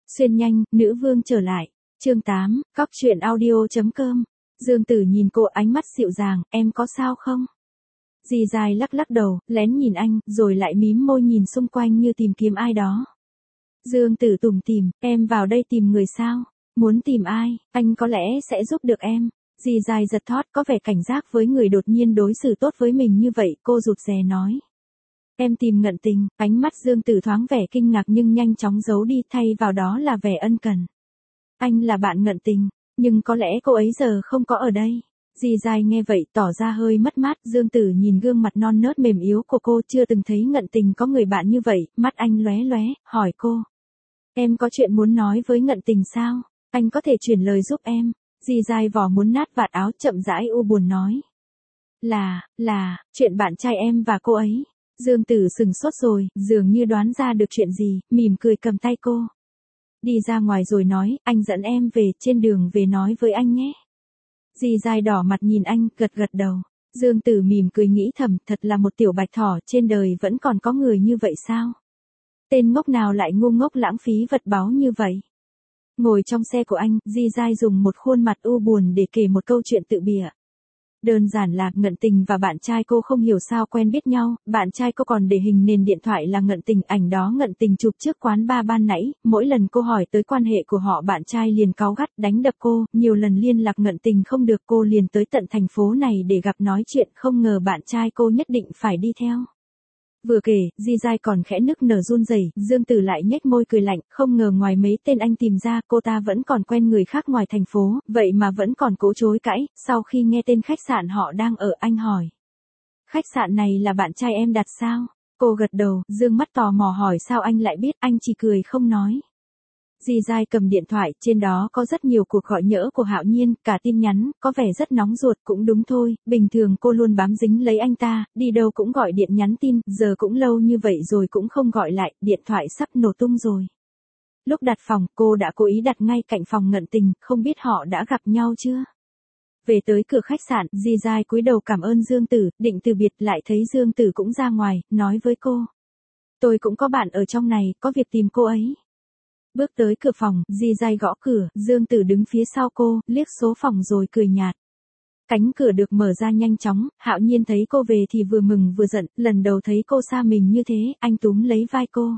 Xuyên nhanh, nữ vương trở lại. Chương 8, Cóc truyện audio.com. Dương Tử nhìn cô ánh mắt dịu dàng, em có sao không? Dì dài lắc lắc đầu, lén nhìn anh, rồi lại mím môi nhìn xung quanh như tìm kiếm ai đó. Dương Tử tủm tỉm, em vào đây tìm người sao? Muốn tìm ai, anh có lẽ sẽ giúp được em. Dì dài giật thót có vẻ cảnh giác với người đột nhiên đối xử tốt với mình như vậy, cô rụt rè nói. Em tìm Ngận Tình, ánh mắt Dương Tử thoáng vẻ kinh ngạc nhưng nhanh chóng giấu đi, thay vào đó là vẻ ân cần. Anh là bạn Ngận Tình, nhưng có lẽ cô ấy giờ không có ở đây. Dì dài nghe vậy tỏ ra hơi mất mát, Dương Tử nhìn gương mặt non nớt mềm yếu của cô, chưa từng thấy Ngận Tình có người bạn như vậy, mắt anh lóe lóe, hỏi cô. Em có chuyện muốn nói với Ngận Tình sao? Anh có thể chuyển lời giúp em. Dì dài vỏ muốn nát vạt áo, chậm rãi u buồn nói. Là, chuyện bạn trai em và cô ấy. Dương Tử sừng sốt rồi, dường như đoán ra được chuyện gì, mỉm cười cầm tay cô. Đi ra ngoài rồi nói, anh dẫn em về, trên đường về nói với anh nhé. Dì dài đỏ mặt nhìn anh, gật gật đầu. Dương Tử mỉm cười nghĩ thầm, thật là một tiểu bạch thỏ, trên đời vẫn còn có người như vậy sao? Tên ngốc nào lại ngu ngốc lãng phí vật báu như vậy? Ngồi trong xe của anh, Di Giai dùng một khuôn mặt u buồn để kể một câu chuyện tự bịa. Đơn giản là Ngận Tình và bạn trai cô không hiểu sao quen biết nhau, bạn trai cô còn để hình nền điện thoại là Ngận Tình, ảnh đó Ngận Tình chụp trước quán bar ban nãy, mỗi lần cô hỏi tới quan hệ của họ bạn trai liền cáu gắt đánh đập cô, nhiều lần liên lạc Ngận Tình không được, cô liền tới tận thành phố này để gặp nói chuyện, không ngờ bạn trai cô nhất định phải đi theo. Vừa kể, Di Giai còn khẽ nức nở run rẩy, Dương Tử lại nhếch môi cười lạnh, không ngờ ngoài mấy tên anh tìm ra, cô ta vẫn còn quen người khác ngoài thành phố, vậy mà vẫn còn cố chối cãi. Sau khi nghe tên khách sạn họ đang ở, anh hỏi. Khách sạn này là bạn trai em đặt sao? Cô gật đầu, dương mắt tò mò hỏi sao anh lại biết, anh chỉ cười không nói. Di Giai cầm điện thoại, trên đó có rất nhiều cuộc gọi nhỡ của Hạo Nhiên, cả tin nhắn, có vẻ rất nóng ruột, cũng đúng thôi, bình thường cô luôn bám dính lấy anh ta, đi đâu cũng gọi điện nhắn tin, giờ cũng lâu như vậy rồi cũng không gọi lại, điện thoại sắp nổ tung rồi. Lúc đặt phòng, cô đã cố ý đặt ngay cạnh phòng Ngận Tình, không biết họ đã gặp nhau chưa? Về tới cửa khách sạn, Di Giai cúi đầu cảm ơn Dương Tử, định từ biệt lại thấy Dương Tử cũng ra ngoài, nói với cô. Tôi cũng có bạn ở trong này, có việc tìm cô ấy. Bước tới cửa phòng, Di Giai gõ cửa, Dương Tử đứng phía sau cô, liếc số phòng rồi cười nhạt. Cánh cửa được mở ra nhanh chóng, Hạo Nhiên thấy cô về thì vừa mừng vừa giận, lần đầu thấy cô xa mình như thế, anh túm lấy vai cô.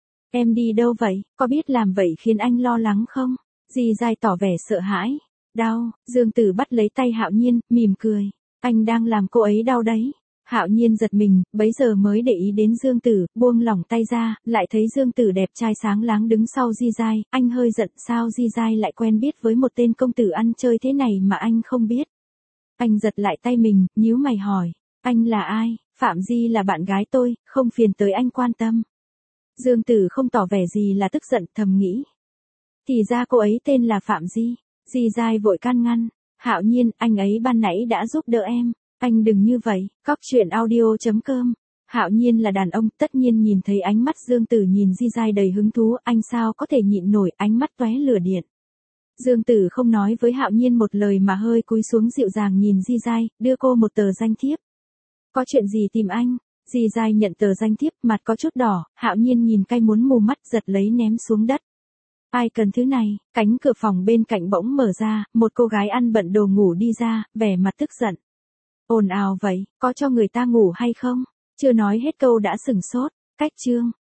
Em đi đâu vậy, có biết làm vậy khiến anh lo lắng không? Di Giai tỏ vẻ sợ hãi. Đau, Dương Tử bắt lấy tay Hạo Nhiên, mỉm cười. Anh đang làm cô ấy đau đấy. Hạo Nhiên giật mình, bấy giờ mới để ý đến Dương Tử, buông lỏng tay ra, lại thấy Dương Tử đẹp trai sáng láng đứng sau Di Giai, anh hơi giận, sao Di Giai lại quen biết với một tên công tử ăn chơi thế này mà anh không biết. Anh giật lại tay mình, nhíu mày hỏi, anh là ai? Phạm Di là bạn gái tôi, không phiền tới anh quan tâm. Dương Tử không tỏ vẻ gì là tức giận, thầm nghĩ. Thì ra cô ấy tên là Phạm Di. Di Giai vội can ngăn, Hạo Nhiên, anh ấy ban nãy đã giúp đỡ em. Anh đừng như vậy, Cóc truyện audio.com. Hạo Nhiên là đàn ông, tất nhiên nhìn thấy ánh mắt Dương Tử nhìn Di Giai đầy hứng thú, anh sao có thể nhịn nổi, ánh mắt tóe lửa điện. Dương Tử không nói với Hạo Nhiên một lời mà hơi cúi xuống dịu dàng nhìn Di Giai, đưa cô một tờ danh thiếp. Có chuyện gì tìm anh? Di Giai nhận tờ danh thiếp, mặt có chút đỏ, Hạo Nhiên nhìn cay muốn mù mắt, giật lấy ném xuống đất. Ai cần thứ này? Cánh cửa phòng bên cạnh bỗng mở ra, một cô gái ăn bận đồ ngủ đi ra, vẻ mặt tức giận. Ồn ào vậy, có cho người ta ngủ hay không? Chưa nói hết câu đã sửng sốt. Cách chương.